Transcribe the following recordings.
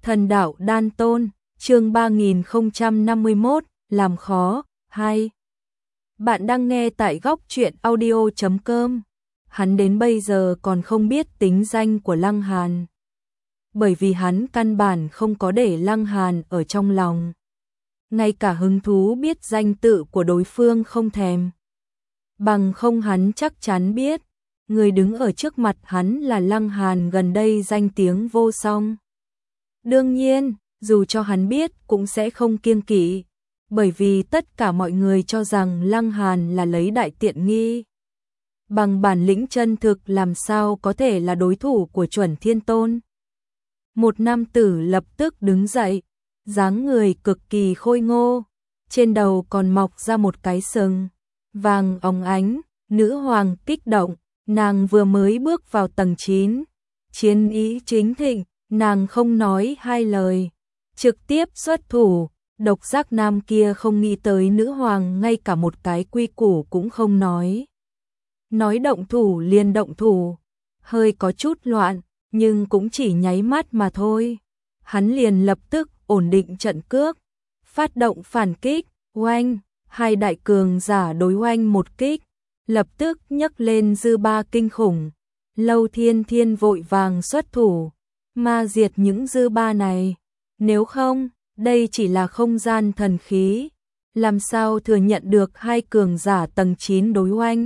Thần đạo đan tôn, chương 3051, làm khó, 2. Bạn đang nghe tại góc truyện audio.com. Hắn đến bây giờ còn không biết tính danh của Lăng Hàn. Bởi vì hắn căn bản không có để Lăng Hàn ở trong lòng. Ngay cả hứng thú biết danh tự của đối phương không thèm. Bằng không hắn chắc chắn biết, người đứng ở trước mặt hắn là Lăng Hàn gần đây danh tiếng vô song. Đương nhiên, dù cho hắn biết cũng sẽ không kiêng kỵ, bởi vì tất cả mọi người cho rằng Lăng Hàn là lấy đại tiện nghi. Bằng bản lĩnh chân thực làm sao có thể là đối thủ của Chuẩn Thiên Tôn. Một nam tử lập tức đứng dậy, dáng người cực kỳ khôi ngô, trên đầu còn mọc ra một cái sừng vàng óng ánh. Nữ hoàng kích động, nàng vừa mới bước vào tầng 9, chiến ý chính thịnh, nàng không nói hai lời, trực tiếp xuất thủ. Độc Giác Nam kia không nghĩ tới nữ hoàng ngay cả một cái quy củ cũng không nói. Nói động thủ liền động thủ, hơi có chút loạn, nhưng cũng chỉ nháy mắt mà thôi. Hắn liền lập tức ổn định trận cước, phát động phản kích, oanh, hai đại cường giả đối oanh một kích, lập tức nhấc lên dư ba kinh khủng. Lâu Thiên Thiên vội vàng xuất thủ, ma diệt những dư ba này. Nếu không, đây chỉ là không gian thần khí, làm sao thừa nhận được hai cường giả tầng 9 đối oanh.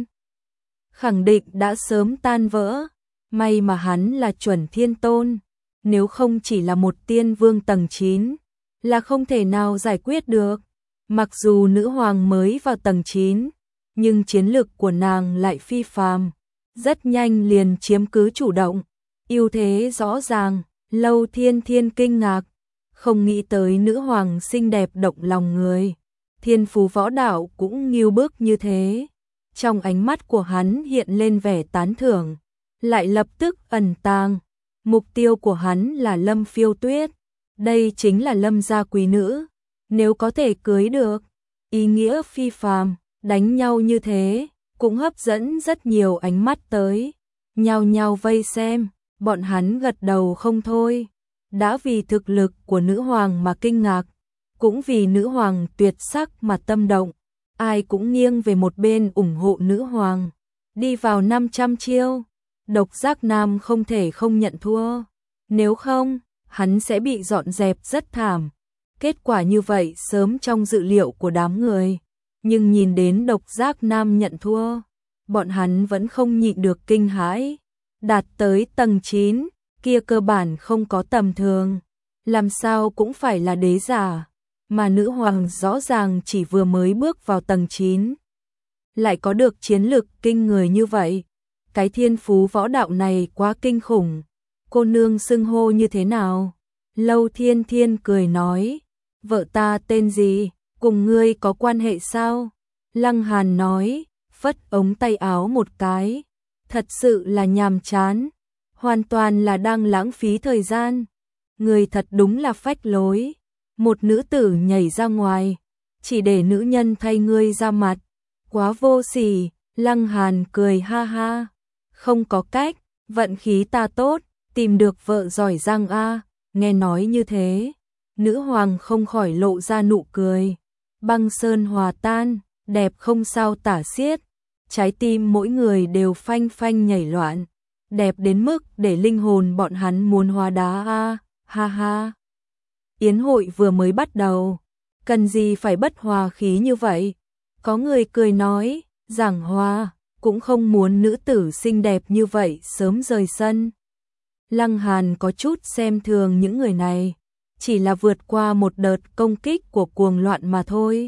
Khẳng định đã sớm tan vỡ, may mà hắn là Chuẩn Thiên Tôn, nếu không chỉ là một tiên vương tầng 9, là không thể nào giải quyết được. Mặc dù nữ hoàng mới vào tầng 9, nhưng chiến lực của nàng lại phi phàm, rất nhanh liền chiếm cứ chủ động, ưu thế rõ ràng. Lâu Thiên Thiên kinh ngạc, không nghĩ tới nữ hoàng xinh đẹp động lòng người, thiên phú võ đạo cũng nghiêu bức như thế. Trong ánh mắt của hắn hiện lên vẻ tán thưởng, lại lập tức ẩn tàng. Mục tiêu của hắn là Lâm Phiêu Tuyết, đây chính là Lâm gia quý nữ, nếu có thể cưới được, ý nghĩa phi phàm. Đánh nhau như thế cũng hấp dẫn rất nhiều ánh mắt tới, nhao nhao vây xem. Bọn hắn gật đầu không thôi, đã vì thực lực của nữ hoàng mà kinh ngạc, cũng vì nữ hoàng tuyệt sắc mà tâm động. Ai cũng nghiêng về một bên ủng hộ nữ hoàng. Đi vào 500 chiêu, Độc Giác Nam không thể không nhận thua, nếu không, hắn sẽ bị dọn dẹp rất thảm. Kết quả như vậy sớm trong dự liệu của đám người, nhưng nhìn đến Độc Giác Nam nhận thua, bọn hắn vẫn không nhịn được kinh hãi. Đạt tới tầng 9, kia cơ bản không có tầm thường, làm sao cũng phải là đế giả, mà nữ hoàng rõ ràng chỉ vừa mới bước vào tầng 9, lại có được chiến lực kinh người như vậy. Cái thiên phú võ đạo này quá kinh khủng. Cô nương xưng hô như thế nào? Lâu Thiên Thiên cười nói, vợ ta tên gì, cùng ngươi có quan hệ sao? Lăng Hàn nói, phất ống tay áo một cái, thật sự là nhàm chán, hoàn toàn là đang lãng phí thời gian. Người thật đúng là phách lối. Một nữ tử nhảy ra ngoài, chỉ để nữ nhân thay ngươi ra mặt, quá vô sỉ. Lăng Hàn cười ha ha, không có cách, vận khí ta tốt, tìm được vợ giỏi giang a. Nghe nói như thế, nữ hoàng không khỏi lộ ra nụ cười. Băng sơn hòa tan, đẹp không sao tả xiết. Trái tim mỗi người đều phanh phanh nhảy loạn, đẹp đến mức để linh hồn bọn hắn muốn hóa đá a. Ha ha. Yến hội vừa mới bắt đầu, cần gì phải bất hòa khí như vậy? Có người cười nói, giảng hòa, cũng không muốn nữ tử xinh đẹp như vậy sớm rời sân. Lăng Hàn có chút xem thường những người này, chỉ là vượt qua một đợt công kích của cuồng loạn mà thôi.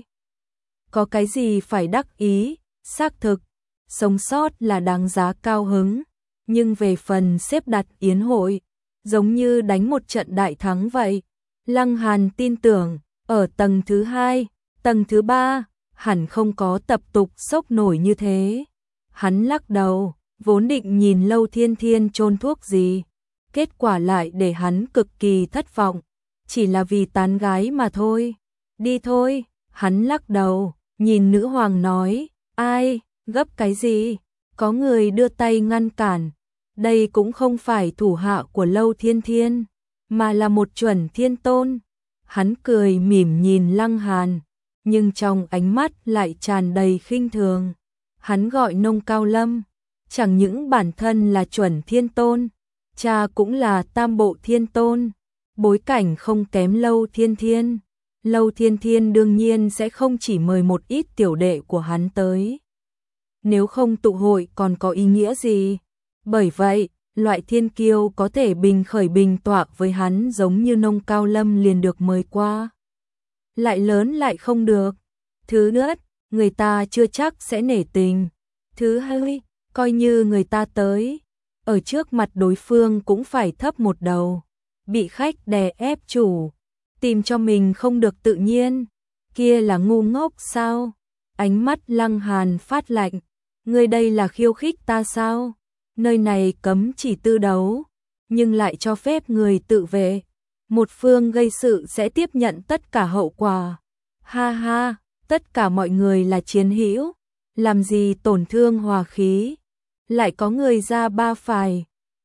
Có cái gì phải đắc ý, xác thực, sống sót là đáng giá cao hứng, nhưng về phần xếp đặt yến hội, giống như đánh một trận đại thắng vậy. Lăng Hàn tin tưởng, ở tầng thứ 2, tầng thứ 3, hẳn không có tập tục sốc nổi như thế. Hắn lắc đầu, vốn định nhìn Lâu Thiên Thiên chôn thuốc gì, kết quả lại để hắn cực kỳ thất vọng, chỉ là vì tán gái mà thôi. Đi thôi, hắn lắc đầu, nhìn nữ hoàng nói, ai, gấp cái gì? Có người đưa tay ngăn cản, đây cũng không phải thủ hạ của Lâu Thiên Thiên. mà là một chuẩn thiên tôn. Hắn cười mỉm nhìn Lăng Hàn, nhưng trong ánh mắt lại tràn đầy khinh thường. Hắn gọi Nông Cao Lâm, chẳng những bản thân là chuẩn thiên tôn, cha cũng là tam bộ thiên tôn, bối cảnh không kém Lâu Thiên Thiên. Lâu Thiên Thiên đương nhiên sẽ không chỉ mời một ít tiểu đệ của hắn tới. Nếu không tụ hội còn có ý nghĩa gì? Bởi vậy, loại thiên kiêu có thể bình khởi bình tọa với hắn giống như Nông Cao Lâm liền được mời qua. Lại lớn lại không được. Thứ nhất, người ta chưa chắc sẽ nể tình. Thứ hai, coi như người ta tới, ở trước mặt đối phương cũng phải thấp một đầu. Bị khách đè ép chủ, tìm cho mình không được tự nhiên, kia là ngu ngốc sao? Ánh mắt Lăng Hàn phát lạnh, ngươi đây là khiêu khích ta sao? Nơi này cấm chỉ tư đấu, nhưng lại cho phép người tự vệ. Một phương gây sự sẽ tiếp nhận tất cả hậu quả. Ha ha, tất cả mọi người là chiến hữu, làm gì tổn thương hòa khí. Lại có người ra ba phải.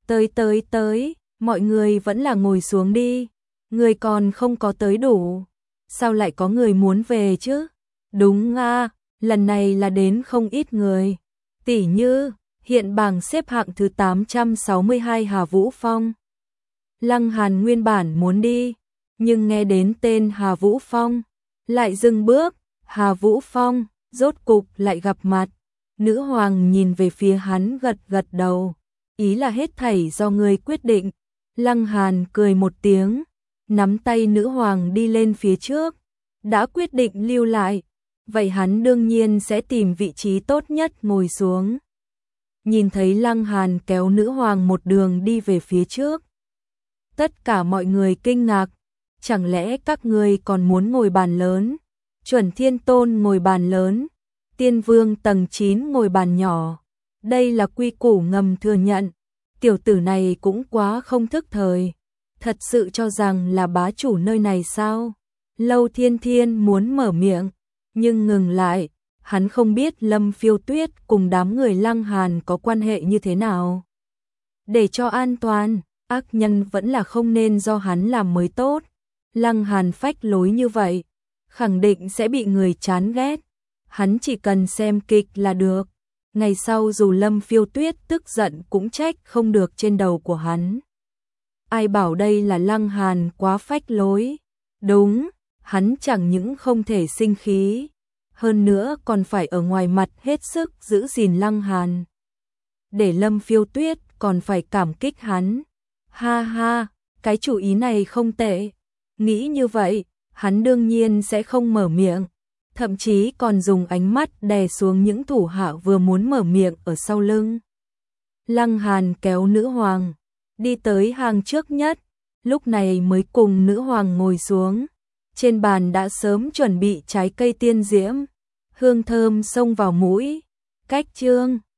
Tới, mọi người vẫn là ngồi xuống đi. Người còn không có tới đủ. Sao lại có người muốn về chứ? Đúng à, lần này là đến không ít người. Tỷ như, hiện bảng xếp hạng thứ 862 Hà Vũ Phong. Lăng Hàn nguyên bản muốn đi, nhưng nghe đến tên Hà Vũ Phong, lại dừng bước. Hà Vũ Phong, rốt cục lại gặp mặt. Nữ hoàng nhìn về phía hắn gật gật đầu, ý là hết thảy do ngươi quyết định. Lăng Hàn cười một tiếng, nắm tay nữ hoàng đi lên phía trước. Đã quyết định lưu lại, vậy hắn đương nhiên sẽ tìm vị trí tốt nhất ngồi xuống. Nhìn thấy Lăng Hàn kéo nữ hoàng một đường đi về phía trước, tất cả mọi người kinh ngạc, chẳng lẽ các ngươi còn muốn ngồi bàn lớn? Chuẩn thiên tôn ngồi bàn lớn, tiên vương tầng 9 ngồi bàn nhỏ. Đây là quy củ ngầm thừa nhận. Tiểu tử này cũng quá không thức thời. Thật sự cho rằng là bá chủ nơi này sao? Lâu Thiên Thiên muốn mở miệng, nhưng ngừng lại. Hắn không biết Lâm Phiêu Tuyết cùng đám người Lăng Hàn có quan hệ như thế nào. Để cho an toàn, ác nhân vẫn là không nên do hắn làm mới tốt. Lăng Hàn phách lối như vậy, khẳng định sẽ bị người chán ghét. Hắn chỉ cần xem kịch là được. Ngày sau dù Lâm Phiêu Tuyết tức giận cũng trách không được trên đầu của hắn. Ai bảo đây là Lăng Hàn quá phách lối. Đúng, hắn chẳng những không thể sinh khí, hơn nữa còn phải ở ngoài mặt hết sức giữ gìn Lăng Hàn. Để Lâm Phiêu Tuyết còn phải cảm kích hắn. Ha ha, cái chủ ý này không tệ. Nghĩ như vậy, hắn đương nhiên sẽ không mở miệng, thậm chí còn dùng ánh mắt đè xuống những thủ hạ vừa muốn mở miệng ở sau lưng. Lăng Hàn kéo nữ hoàng, đi tới hàng trước nhất, lúc này mới cùng nữ hoàng ngồi xuống. Trên bàn đã sớm chuẩn bị trái cây tiên diễm, hương thơm xông vào mũi. Cách chương